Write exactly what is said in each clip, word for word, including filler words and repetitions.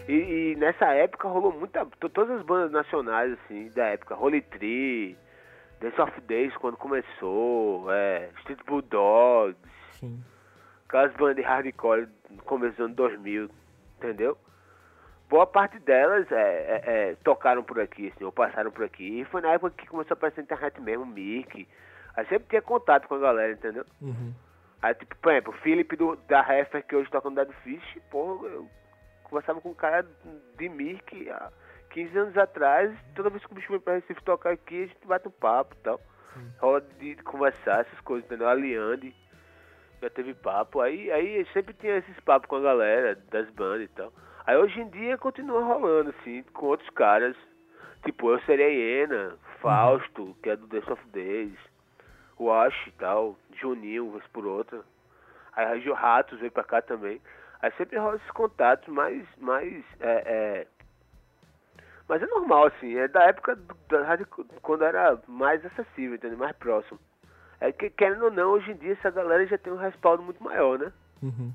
E, e nessa época rolou muita... Todas as bandas nacionais, assim, da época. Holy Tree, Dance of Days, quando começou, é, Street Bulldogs. Sim. Aquelas bandas de hardcore no começo dos anos dois mil, entendeu? Boa parte delas é, é, é, tocaram por aqui, assim, ou passaram por aqui. E foi na época que começou a aparecer na internet mesmo, Mickey. Aí sempre tinha contato com a galera, entendeu? Uhum. Aí, tipo, por exemplo, o Felipe do, da Heffer, que hoje toca no Dead Fish, pô, eu conversava com um cara de Mickey há quinze anos atrás. Toda vez que o bicho vem pra Recife tocar aqui, a gente bate um papo e tal. Uhum. Rola de conversar, essas coisas, entendeu? A Liande já teve papo. Aí, aí sempre tinha esses papos com a galera das bandas e tal. Aí hoje em dia continua rolando, assim, com outros caras. Tipo, eu seria Hiena, Fausto, uhum. que é do Dance of Days, Wash e tal, Juninho, vez por outra. Aí Raio Ratos veio pra cá também. Aí sempre rola esses contatos, mas, mas, é, é... mas é normal, assim, é da época do, da rádio, quando era mais acessível, entendeu? Mais próximo. É que, querendo ou não, hoje em dia essa galera já tem um respaldo muito maior, né? Uhum.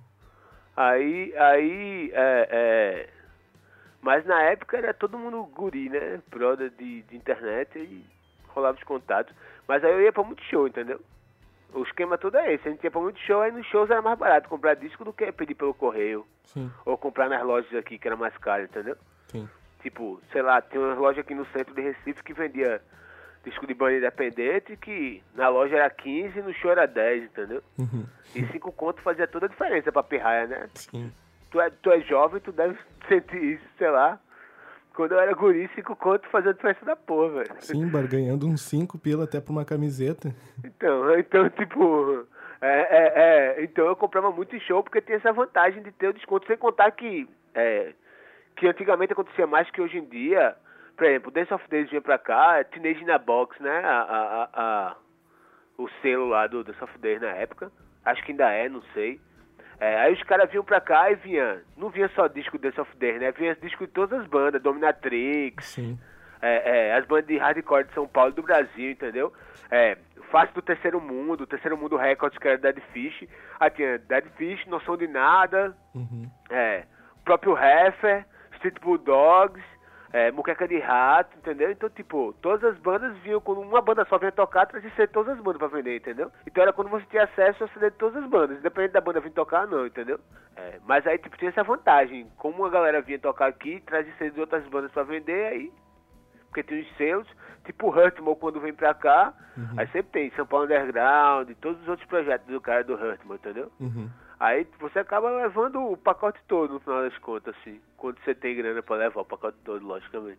Aí, aí, é, é... Mas na época era todo mundo guri, né? Broda de, de internet e rolava os contatos. Mas aí eu ia pra muito show, entendeu? O esquema todo é esse. A gente ia pra muito show, aí nos shows era mais barato comprar disco do que pedir pelo correio. Sim. Ou comprar nas lojas aqui, que era mais caro, entendeu? Sim. Tipo, sei lá, tem uma loja aqui no centro de Recife que vendia disco de banda independente, que na loja era quinze e no show era dez, entendeu? Uhum. E cinco conto fazia toda a diferença pra pirraia, né? Sim. Tu é, tu é jovem, tu deve sentir isso, sei lá. Quando eu era guri, cinco conto fazia a diferença da porra, velho. Sim, barganhando uns cinco pila até pra uma camiseta. Então, então tipo... É, é, é, então eu comprava muito em show porque tinha essa vantagem de ter o desconto. Sem contar que... É, que antigamente acontecia mais que hoje em dia. Por exemplo, o Dance of Days vinha pra cá, Teenage na Box, né? A, a, a, a, o selo lá do Dance of Days na época. Acho que ainda é, não sei. É, aí os caras vinham pra cá e vinha... Não vinha só disco Dance of Days, né? Vinha disco de todas as bandas. Dominatrix. Sim. É, é, as bandas de hardcore de São Paulo e do Brasil, entendeu? É, Face do Terceiro Mundo, Terceiro Mundo Records, que era Dead Fish. Aí tinha Dead Fish, Noção de Nada. Uhum. É, o próprio Heffer, Street Bulldogs, é, Muqueca de Rato, entendeu? Então, tipo, todas as bandas vinham, quando uma banda só vinha tocar, trazia C D de todas as bandas pra vender, entendeu? Então era quando você tinha acesso ao C D de todas as bandas, independente da banda vir tocar, não, entendeu? É, mas aí, tipo, tinha essa vantagem. Como a galera vinha tocar aqui, trazia C D de outras bandas pra vender, aí... Porque tem os seus, tipo o Hurtmore quando vem pra cá, uhum. Aí sempre tem São Paulo Underground, todos os outros projetos do cara do Hurtmore, entendeu? Uhum. Aí você acaba levando o pacote todo, no final das contas, assim. Quando você tem grana pra levar o pacote todo, logicamente.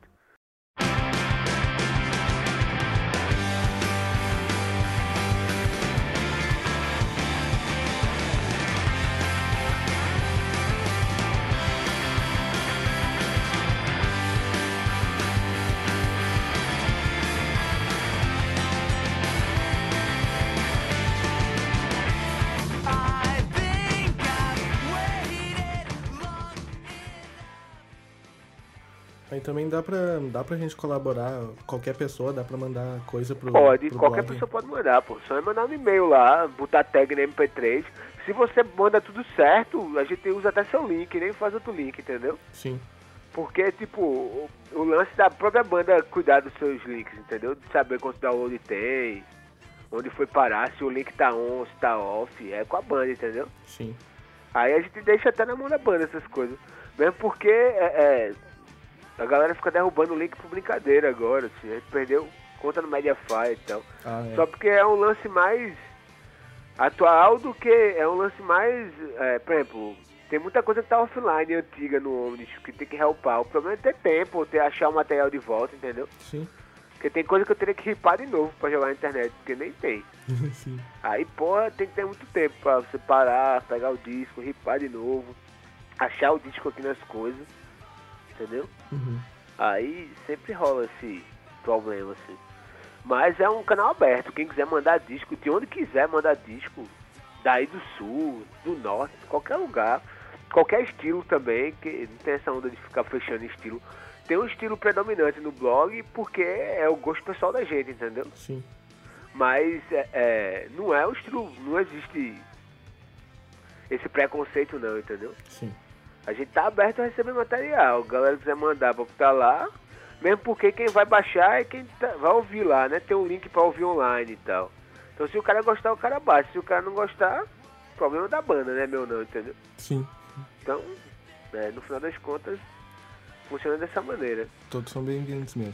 Aí também dá pra, dá pra gente colaborar, qualquer pessoa, dá pra mandar coisa pro Pode, pro qualquer blog. pessoa pode mandar, pô. Só é mandar um e-mail lá, botar tag no M P três. Se você manda tudo certo, a gente usa até seu link, nem faz outro link, entendeu? Sim. Porque, tipo, o, o lance da própria banda cuidar dos seus links, entendeu? De saber quanto download tem, onde foi parar, se o link tá on, se tá off, é com a banda, entendeu? Sim. Aí a gente deixa até na mão da banda essas coisas. Mesmo porque é, é, a galera fica derrubando o link por brincadeira agora, assim. A gente perdeu conta no Mediafire e tal. Ah, é. Só porque é um lance mais atual do que... É um lance mais... É, por exemplo, tem muita coisa que tá offline, antiga no Omnis, que tem que helpar. O problema é ter tempo, ter achar o material de volta, entendeu? Sim. Porque tem coisa que eu teria que ripar de novo pra jogar na internet, porque nem tem. Sim. Aí, porra, tem que ter muito tempo pra você parar, pegar o disco, ripar de novo, achar o disco aqui nas coisas, entendeu? Uhum. Aí sempre rola esse problema, assim. Mas é um canal aberto, quem quiser mandar disco, de onde quiser mandar disco, daí do sul, do norte, de qualquer lugar, qualquer estilo também, que não tem essa onda de ficar fechando estilo. Tem um estilo predominante no blog porque é o gosto pessoal da gente, entendeu? Sim. Mas é, é, não é o estilo, não existe esse preconceito não, entendeu? Sim. A gente tá aberto a receber material. A galera quiser mandar pra botar lá. Mesmo porque quem vai baixar é quem tá, vai ouvir lá, né? Tem um link pra ouvir online e tal. Então se o cara gostar, o cara baixa. Se o cara não gostar, problema da banda, né? Meu não, entendeu? Sim. Então, é, no final das contas, funciona dessa maneira. Todos são bem-vindos mesmo.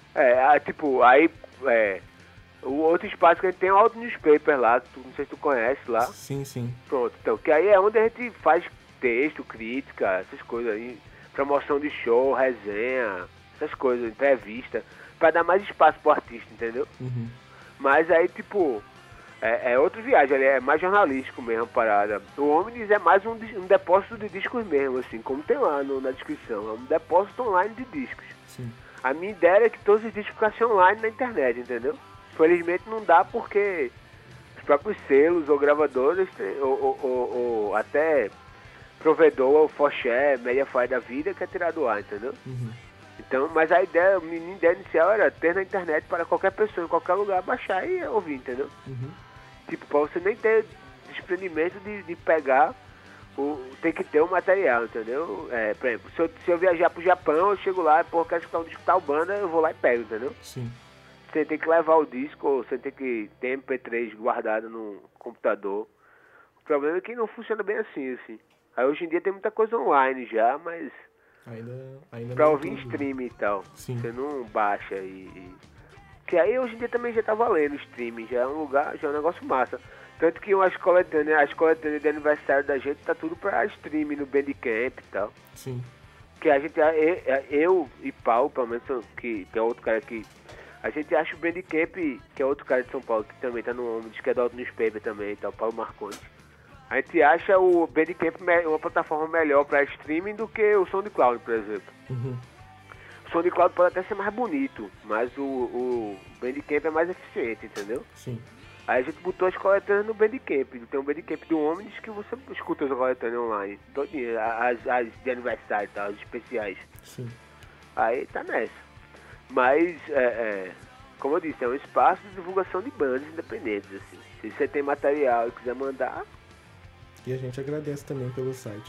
É, tipo, aí, é, o outro espaço que a gente tem é o Auto Newspaper lá, que tu, não sei se tu conhece lá. Sim, sim. Pronto, então, que aí é onde a gente faz texto, crítica, essas coisas aí, promoção de show, resenha, essas coisas, entrevista, pra dar mais espaço pro artista, entendeu? Uhum. Mas aí, tipo, é, é outra viagem, ali é mais jornalístico mesmo a parada. O Omnis é mais um, um depósito de discos mesmo, assim, como tem lá no, na descrição, é um depósito online de discos. Sim. A minha ideia era que todos os discos ficassem online na internet, entendeu? Felizmente não dá porque os próprios selos ou gravadores, ou, ou, ou, ou até provedor, ou Foché, Mediafire da vida, quer tirar do ar, entendeu? Uhum. Então, mas a ideia, a minha ideia inicial era ter na internet para qualquer pessoa, em qualquer lugar, baixar e ouvir, entendeu? Uhum. Tipo, para você nem ter desprendimento de, de pegar, o, tem que ter o material, entendeu? É, por exemplo, se eu, se eu viajar pro Japão, eu chego lá, pô, quero escutar um disco tal banda, eu vou lá e pego, entendeu? Sim. Você tem que levar o disco, ou você tem que ter M P três guardado no computador. O problema é que não funciona bem assim, assim. Aí hoje em dia tem muita coisa online já, mas Ainda, ainda pra não ouvir em tudo. stream e tal. Sim. Você não baixa e, e... Que aí hoje em dia também já tá valendo o streaming, já é um lugar, já é um negócio massa. Tanto que as coletâneas, as coletâneas de aniversário da gente tá tudo pra streaming no Bandcamp e tal. Sim. Que a gente, eu e Paulo, pelo menos, que tem outro cara que... A gente acha o Bandcamp, que é outro cara de São Paulo, que também tá no Omnis, que é do Auto Newspaper também e tal, Paulo Marcondes. A gente acha o Bandcamp uma plataforma melhor para streaming do que o SoundCloud, por exemplo. Uhum. O SoundCloud pode até ser mais bonito, mas o, o Bandcamp é mais eficiente, entendeu? Sim. Aí a gente botou as coletâneas no Bandcamp. Tem um Bandcamp do Omnis que você escuta as coletâneas online. Todinha, as, as de aniversário e tal, as especiais. Sim. Aí tá nessa. Mas, é, é, como eu disse, é um espaço de divulgação de bandas independentes, assim. Se você tem material e quiser mandar... E a gente agradece também pelo site.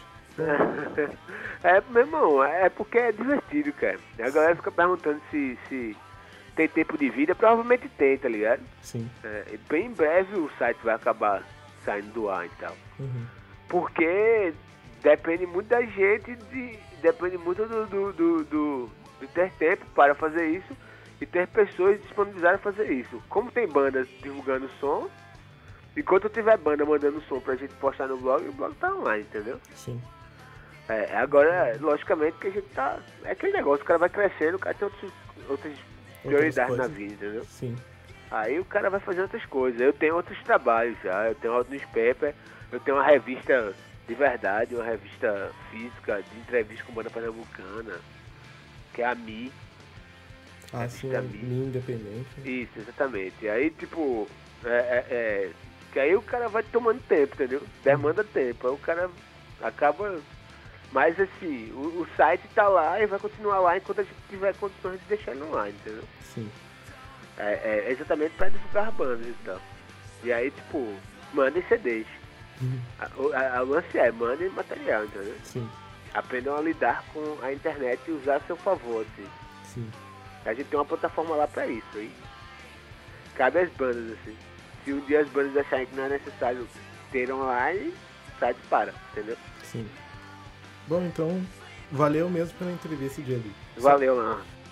É, meu irmão, é porque é divertido, cara. A galera fica perguntando se, se tem tempo de vida, provavelmente tem, tá ligado? Sim. É, e bem em breve o site vai acabar saindo do ar e tal. Uhum. Porque depende muito da gente, de, depende muito do, do, do, do, de ter tempo para fazer isso e ter pessoas disponibilizadas a fazer isso. Como tem bandas divulgando som, enquanto eu tiver banda mandando som pra gente postar no blog, o blog tá online, entendeu? Sim. É, agora, logicamente que a gente tá... É aquele negócio, o cara vai crescendo, o cara tem outros, outras prioridades na vida, entendeu? Sim. Aí o cara vai fazer outras coisas. Eu tenho outros trabalhos já, eu tenho Auto Newspaper, eu tenho uma revista de verdade, uma revista física de entrevista com banda pernambucana, que é a Mi. Ah, sim, a Mi Independente. Isso, exatamente. E aí, tipo, é, é, é, que aí o cara vai tomando tempo, entendeu? Demanda tempo. Aí o cara acaba... Mas assim, o, o site tá lá e vai continuar lá enquanto a gente tiver condições de deixar ele online, entendeu? Sim. É, é exatamente pra divulgar bandas e tal. E aí, tipo, mandem C Ds. Uhum. A, a, a lance é, mandem material, entendeu? Sim. Aprendam a lidar com a internet e usar a seu favor, assim. Sim. A gente tem uma plataforma lá pra isso, aí. Cabe às bandas, assim. Se um dia as bandas acharem que não é necessário ter online, o site para, entendeu? Sim. Bom, então, valeu mesmo pela entrevista, Diego. Valeu, mano.